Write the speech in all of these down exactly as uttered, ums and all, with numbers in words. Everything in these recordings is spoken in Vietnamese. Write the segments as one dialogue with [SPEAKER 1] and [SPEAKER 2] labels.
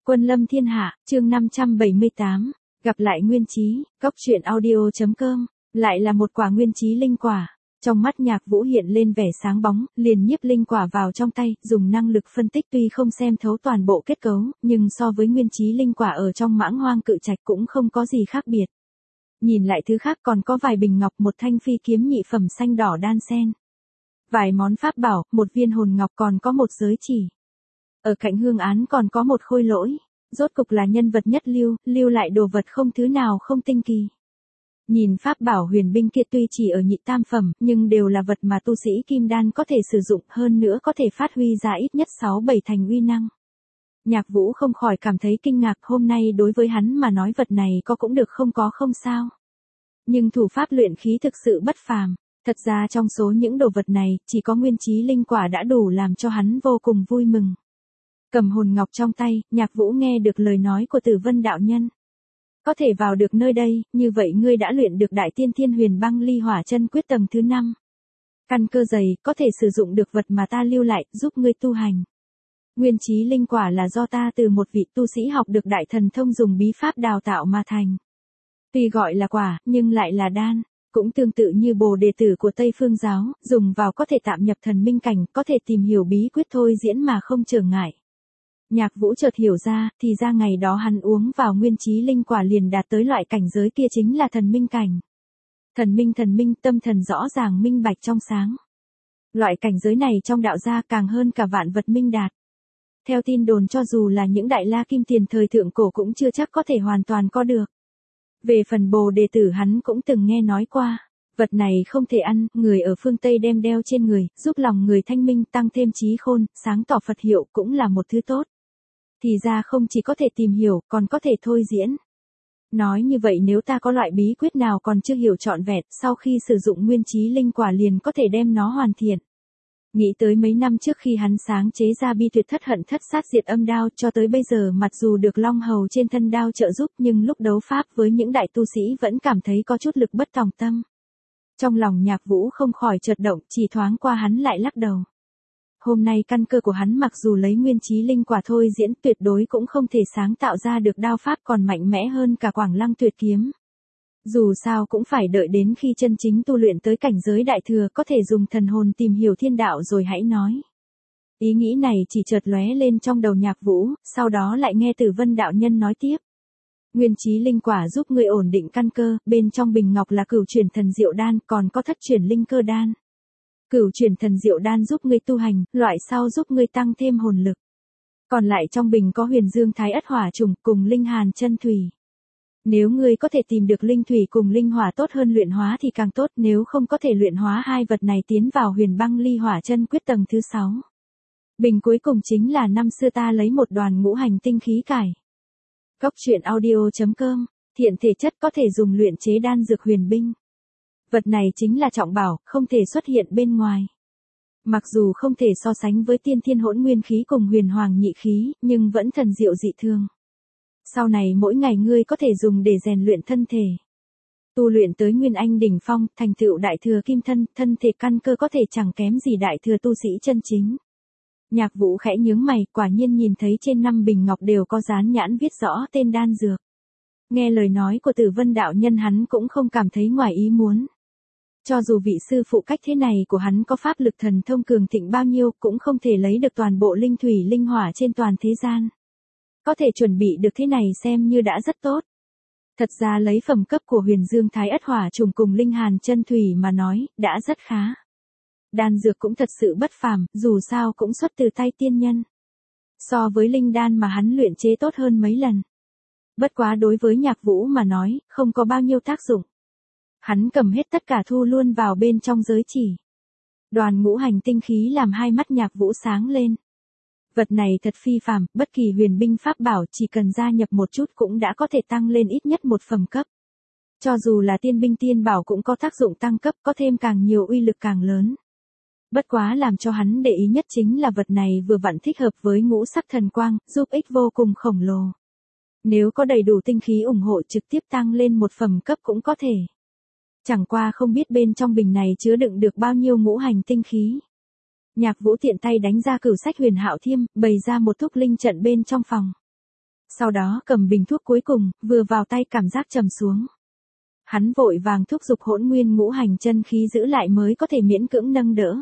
[SPEAKER 1] Quân lâm thiên hạ, chương năm trăm bảy mươi tám, gặp lại Nguyên Chí, góc truyện audio chấm com, lại là một quả Nguyên Chí linh quả. Trong mắt Nhạc Vũ hiện lên vẻ sáng bóng, liền nhiếp linh quả vào trong tay, dùng năng lực phân tích tuy không xem thấu toàn bộ kết cấu, nhưng so với Nguyên Chí linh quả ở trong Mãng Hoang Cự Trạch cũng không có gì khác biệt. Nhìn lại thứ khác còn có vài bình ngọc, một thanh phi kiếm nhị phẩm xanh đỏ đan sen. Vài món pháp bảo, một viên hồn ngọc, còn có một giới chỉ. Ở cạnh hương án còn có một khôi lỗi, rốt cục là nhân vật nhất lưu, lưu lại đồ vật không thứ nào không tinh kỳ. Nhìn pháp bảo huyền binh kia tuy chỉ ở nhị tam phẩm, nhưng đều là vật mà tu sĩ kim đan có thể sử dụng, hơn nữa có thể phát huy ra ít nhất sáu bảy thành uy năng. Nhạc Vũ không khỏi cảm thấy kinh ngạc, hôm nay đối với hắn mà nói vật này có cũng được không có không sao. Nhưng thủ pháp luyện khí thực sự bất phàm, thật ra trong số những đồ vật này, chỉ có Nguyên Chí linh quả đã đủ làm cho hắn vô cùng vui mừng. Cầm hồn ngọc trong tay, Nhạc Vũ nghe được lời nói của Tử Vân đạo nhân. Có thể vào được nơi đây, như vậy ngươi đã luyện được Đại Tiên Thiên Huyền Băng Ly Hỏa Chân Quyết tầng thứ năm. Căn cơ dày, có thể sử dụng được vật mà ta lưu lại, giúp ngươi tu hành. Nguyên Chí linh quả là do ta từ một vị tu sĩ học được đại thần thông dùng bí pháp đào tạo mà thành. Tuy gọi là quả, nhưng lại là đan, cũng tương tự như Bồ Đề tử của Tây Phương giáo, dùng vào có thể tạm nhập thần minh cảnh, có thể tìm hiểu bí quyết thôi diễn mà không trở ngại. Nhạc Vũ chợt hiểu ra, thì ra ngày đó hắn uống vào Nguyên Chí linh quả liền đạt tới loại cảnh giới kia chính là thần minh cảnh. Thần minh thần minh, tâm thần rõ ràng minh bạch trong sáng. Loại cảnh giới này trong đạo gia càng hơn cả vạn vật minh đạt. Theo tin đồn cho dù là những đại la kim tiền thời thượng cổ cũng chưa chắc có thể hoàn toàn có được. Về phần Bồ Đề tử hắn cũng từng nghe nói qua. Vật này không thể ăn, người ở phương Tây đem đeo trên người, giúp lòng người thanh minh, tăng thêm trí khôn, sáng tỏ Phật hiệu cũng là một thứ tốt. Thì ra không chỉ có thể tìm hiểu, còn có thể thôi diễn. Nói như vậy nếu ta có loại bí quyết nào còn chưa hiểu trọn vẹn, sau khi sử dụng Nguyên Chí linh quả liền có thể đem nó hoàn thiện. Nghĩ tới mấy năm trước khi hắn sáng chế ra bi tuyệt thất hận thất sát diệt âm đao, cho tới bây giờ mặc dù được long hầu trên thân đao trợ giúp, nhưng lúc đấu pháp với những đại tu sĩ vẫn cảm thấy có chút lực bất tòng tâm. Trong lòng Nhạc Vũ không khỏi chợt động, chỉ thoáng qua hắn lại lắc đầu. Hôm nay căn cơ của hắn mặc dù lấy Nguyên Chí linh quả thôi diễn, tuyệt đối cũng không thể sáng tạo ra được đao pháp còn mạnh mẽ hơn cả Quảng Lăng Tuyệt kiếm. Dù sao cũng phải đợi đến khi chân chính tu luyện tới cảnh giới đại thừa, có thể dùng thần hồn tìm hiểu thiên đạo rồi hãy nói. Ý nghĩ này chỉ chợt lóe lên trong đầu Nhạc Vũ, sau đó lại nghe Tử Vân đạo nhân nói tiếp. Nguyên Chí linh quả giúp ngươi ổn định căn cơ, bên trong bình ngọc là Cửu Chuyển Thần Diệu Đan, còn có Thất Chuyển Linh Cơ Đan. Cửu Chuyển Thần Diệu Đan giúp ngươi tu hành, loại sau giúp ngươi tăng thêm hồn lực. Còn lại trong bình có Huyền Dương Thái Ất Hỏa Trùng cùng Linh Hàn Chân Thủy. Nếu ngươi có thể tìm được linh thủy cùng linh hỏa tốt hơn luyện hóa thì càng tốt, nếu không có thể luyện hóa hai vật này tiến vào Huyền Băng Ly Hỏa Chân Quyết tầng thứ sáu. Bình cuối cùng chính là năm xưa ta lấy một đoàn ngũ hành tinh khí cải. Góc truyện audio chấm com, thiện thể chất có thể dùng luyện chế đan dược huyền binh. Vật này chính là trọng bảo, không thể xuất hiện bên ngoài. Mặc dù không thể so sánh với tiên thiên hỗn nguyên khí cùng huyền hoàng nhị khí, nhưng vẫn thần diệu dị thường. Sau này mỗi ngày ngươi có thể dùng để rèn luyện thân thể. Tu luyện tới Nguyên Anh đỉnh phong, thành tựu đại thừa kim thân, thân thể căn cơ có thể chẳng kém gì đại thừa tu sĩ chân chính. Nhạc Vũ khẽ nhướng mày, quả nhiên nhìn thấy trên năm bình ngọc đều có dán nhãn viết rõ tên đan dược. Nghe lời nói của Tử Vân đạo nhân hắn cũng không cảm thấy ngoài ý muốn. Cho dù vị sư phụ cách thế này của hắn có pháp lực thần thông cường thịnh bao nhiêu cũng không thể lấy được toàn bộ linh thủy linh hỏa trên toàn thế gian. Có thể chuẩn bị được thế này xem như đã rất tốt. Thật ra lấy phẩm cấp của Huyền Dương Thái Ất Hỏa Trùng cùng Linh Hàn Chân Thủy mà nói, đã rất khá. Đan dược cũng thật sự bất phàm, dù sao cũng xuất từ tay tiên nhân. So với linh đan mà hắn luyện chế tốt hơn mấy lần. Bất quá đối với Nhạc Vũ mà nói, không có bao nhiêu tác dụng. Hắn cầm hết tất cả thu luôn vào bên trong giới chỉ. Đoàn ngũ hành tinh khí làm hai mắt Nhạc Vũ sáng lên. Vật này thật phi phàm, bất kỳ huyền binh pháp bảo chỉ cần gia nhập một chút cũng đã có thể tăng lên ít nhất một phẩm cấp. Cho dù là tiên binh tiên bảo cũng có tác dụng tăng cấp, có thêm càng nhiều uy lực càng lớn. Bất quá làm cho hắn để ý nhất chính là vật này vừa vặn thích hợp với ngũ sắc thần quang, giúp ích vô cùng khổng lồ. Nếu có đầy đủ tinh khí ủng hộ trực tiếp tăng lên một phẩm cấp cũng có thể. Chẳng qua không biết bên trong bình này chứa đựng được bao nhiêu ngũ hành tinh khí. Nhạc Vũ tiện tay đánh ra cửu sách huyền hạo thiêm, bày ra một thúc linh trận bên trong phòng. Sau đó cầm bình thuốc cuối cùng, vừa vào tay cảm giác trầm xuống. Hắn vội vàng thúc giục hỗn nguyên ngũ hành chân khí giữ lại mới có thể miễn cưỡng nâng đỡ.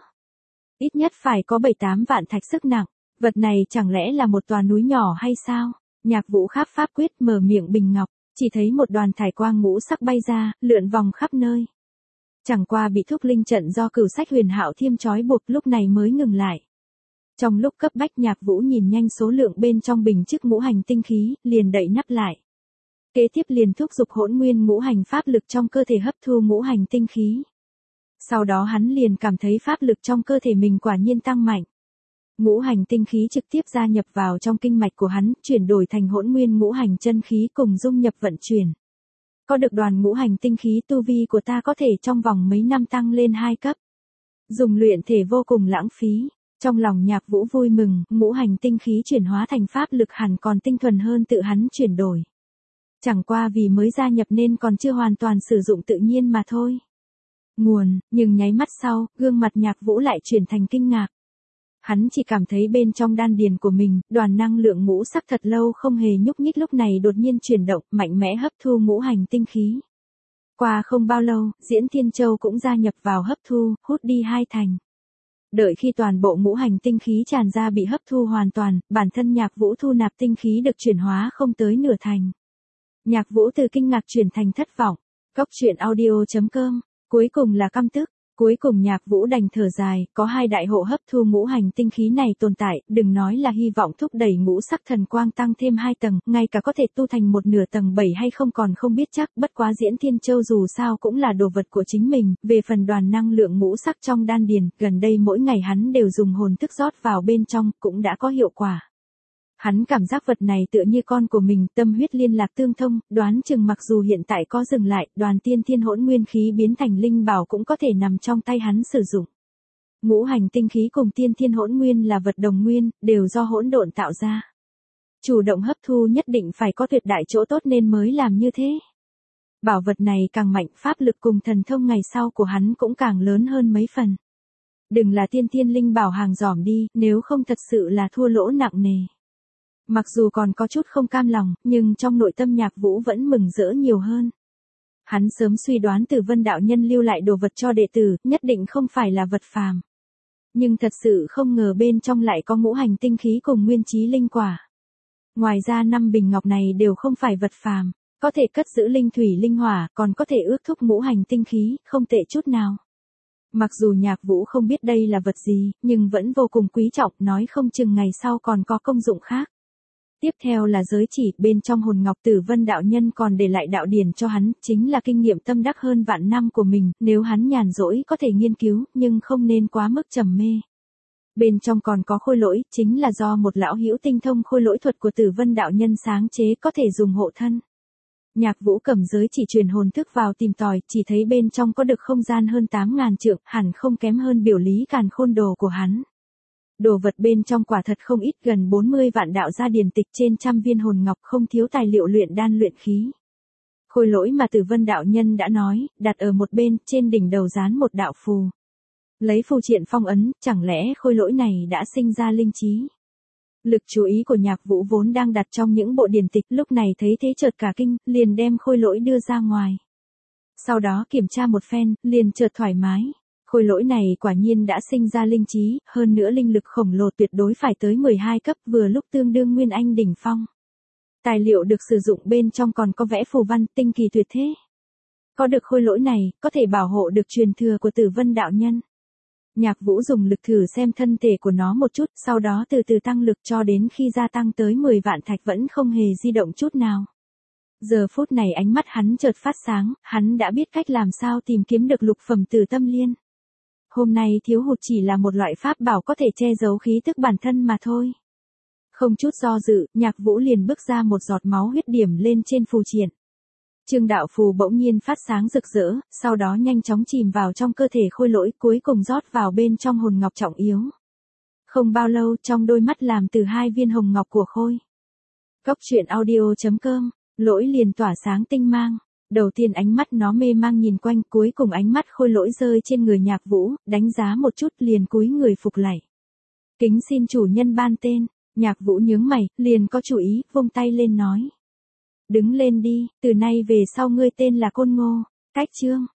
[SPEAKER 1] Ít nhất phải có bảy tám vạn thạch sức nặng, vật này chẳng lẽ là một tòa núi nhỏ hay sao? Nhạc Vũ kháp pháp quyết mở miệng bình ngọc, chỉ thấy một đoàn thải quang ngũ sắc bay ra, lượn vòng khắp nơi. Chẳng qua bị thúc linh trận do Cửu Sách Huyền Hạo Thiêm trói buộc lúc này mới ngừng lại. Trong lúc cấp bách Nhạc Vũ nhìn nhanh số lượng bên trong bình chức ngũ hành tinh khí, liền đậy nắp lại. Kế tiếp liền thúc giục hỗn nguyên ngũ hành pháp lực trong cơ thể hấp thu ngũ hành tinh khí. Sau đó hắn liền cảm thấy pháp lực trong cơ thể mình quả nhiên tăng mạnh. Ngũ hành tinh khí trực tiếp gia nhập vào trong kinh mạch của hắn, chuyển đổi thành hỗn nguyên ngũ hành chân khí cùng dung nhập vận chuyển. Có được đoàn ngũ hành tinh khí tu vi của ta có thể trong vòng mấy năm tăng lên hai cấp. Dùng luyện thể vô cùng lãng phí. Trong lòng Nhạc Vũ vui mừng, ngũ hành tinh khí chuyển hóa thành pháp lực hẳn còn tinh thuần hơn tự hắn chuyển đổi. Chẳng qua vì mới gia nhập nên còn chưa hoàn toàn sử dụng tự nhiên mà thôi. Nguồn, nhưng nháy mắt sau, gương mặt Nhạc Vũ lại chuyển thành kinh ngạc. Hắn chỉ cảm thấy bên trong đan điền của mình, đoàn năng lượng ngũ sắc thật lâu không hề nhúc nhích lúc này đột nhiên chuyển động, mạnh mẽ hấp thu ngũ hành tinh khí. Qua không bao lâu, Diễn Thiên Châu cũng gia nhập vào hấp thu, hút đi hai thành. Đợi khi toàn bộ ngũ hành tinh khí tràn ra bị hấp thu hoàn toàn, bản thân Nhạc Vũ thu nạp tinh khí được chuyển hóa không tới nửa thành. Nhạc Vũ từ kinh ngạc chuyển thành thất vọng. Cốc truyện audio chấm com, cuối cùng là căm tức. Cuối cùng Nhạc Vũ đành thở dài, có hai đại hộ hấp thu ngũ hành tinh khí này tồn tại, đừng nói là hy vọng thúc đẩy ngũ sắc thần quang tăng thêm hai tầng, ngay cả có thể tu thành một nửa tầng bảy hay không còn không biết chắc, bất quá Diễn Thiên Châu dù sao cũng là đồ vật của chính mình, về phần đoàn năng lượng ngũ sắc trong đan điền, gần đây mỗi ngày hắn đều dùng hồn thức rót vào bên trong, cũng đã có hiệu quả. Hắn cảm giác vật này tựa như con của mình, tâm huyết liên lạc tương thông, đoán chừng mặc dù hiện tại có dừng lại, đoàn tiên thiên hỗn nguyên khí biến thành linh bảo cũng có thể nằm trong tay hắn sử dụng. Ngũ hành tinh khí cùng tiên thiên hỗn nguyên là vật đồng nguyên, đều do hỗn độn tạo ra. Chủ động hấp thu nhất định phải có tuyệt đại chỗ tốt nên mới làm như thế. Bảo vật này càng mạnh, pháp lực cùng thần thông ngày sau của hắn cũng càng lớn hơn mấy phần. Đừng là tiên thiên linh bảo hàng giỏm đi, nếu không thật sự là thua lỗ nặng nề. Mặc dù còn có chút không cam lòng, nhưng trong nội tâm Nhạc Vũ vẫn mừng rỡ nhiều hơn. Hắn sớm suy đoán Tử Vân đạo nhân lưu lại đồ vật cho đệ tử, nhất định không phải là vật phàm. Nhưng thật sự không ngờ bên trong lại có ngũ hành tinh khí cùng nguyên chí linh quả. Ngoài ra năm bình ngọc này đều không phải vật phàm, có thể cất giữ linh thủy linh hỏa, còn có thể ước thúc ngũ hành tinh khí, không tệ chút nào. Mặc dù Nhạc Vũ không biết đây là vật gì, nhưng vẫn vô cùng quý trọng, nói không chừng ngày sau còn có công dụng khác. Tiếp theo là giới chỉ, bên trong hồn ngọc Tử Vân đạo nhân còn để lại đạo điển cho hắn, chính là kinh nghiệm tâm đắc hơn vạn năm của mình, nếu hắn nhàn rỗi có thể nghiên cứu, nhưng không nên quá mức trầm mê. Bên trong còn có khôi lỗi, chính là do một lão hữu tinh thông khôi lỗi thuật của Tử Vân đạo nhân sáng chế, có thể dùng hộ thân. Nhạc Vũ cầm giới chỉ truyền hồn thức vào tìm tòi, chỉ thấy bên trong có được không gian hơn tám ngàn trượng, hẳn không kém hơn biểu lý càn khôn đồ của hắn. Đồ vật bên trong quả thật không ít, gần bốn mươi vạn đạo gia điển tịch, trên trăm viên hồn ngọc, không thiếu tài liệu luyện đan luyện khí. Khôi lỗi mà Tử Vân đạo nhân đã nói, đặt ở một bên, trên đỉnh đầu dán một đạo phù. Lấy phù triện phong ấn, chẳng lẽ khôi lỗi này đã sinh ra linh trí? Lực chú ý của Nhạc Vũ vốn đang đặt trong những bộ điển tịch, lúc này thấy thế chợt cả kinh, liền đem khôi lỗi đưa ra ngoài. Sau đó kiểm tra một phen, liền chợt thoải mái. Khôi lỗi này quả nhiên đã sinh ra linh trí, hơn nữa linh lực khổng lồ tuyệt đối phải tới mười hai cấp, vừa lúc tương đương Nguyên Anh đỉnh phong. Tài liệu được sử dụng bên trong còn có vẽ phù văn, tinh kỳ tuyệt thế. Có được khôi lỗi này, có thể bảo hộ được truyền thừa của Tử Vân đạo nhân. Nhạc Vũ dùng lực thử xem thân thể của nó một chút, sau đó từ từ tăng lực cho đến khi gia tăng tới mười vạn thạch vẫn không hề di động chút nào. Giờ phút này ánh mắt hắn chợt phát sáng, hắn đã biết cách làm sao tìm kiếm được lục phẩm Tử Tâm Liên. Hôm nay thiếu hụt chỉ là một loại pháp bảo có thể che giấu khí tức bản thân mà thôi. Không chút do dự, Nhạc Vũ liền bước ra một giọt máu huyết điểm lên trên phù triện. Trương đạo phù bỗng nhiên phát sáng rực rỡ, sau đó nhanh chóng chìm vào trong cơ thể khôi lỗi, cuối cùng rót vào bên trong hồn ngọc trọng yếu. Không bao lâu, trong đôi mắt làm từ hai viên hồng ngọc của khôi. Cốc truyện audio chấm com, lỗi liền tỏa sáng tinh mang. Đầu tiên ánh mắt nó mê mang nhìn quanh, cuối cùng ánh mắt khôi lỗi rơi trên người Nhạc Vũ, đánh giá một chút liền cúi người phục lạy. Kính xin chủ nhân ban tên. Nhạc Vũ nhướng mày, liền có chủ ý, vung tay lên nói. Đứng lên đi, từ nay về sau ngươi tên là Côn Ngô, cách Trương.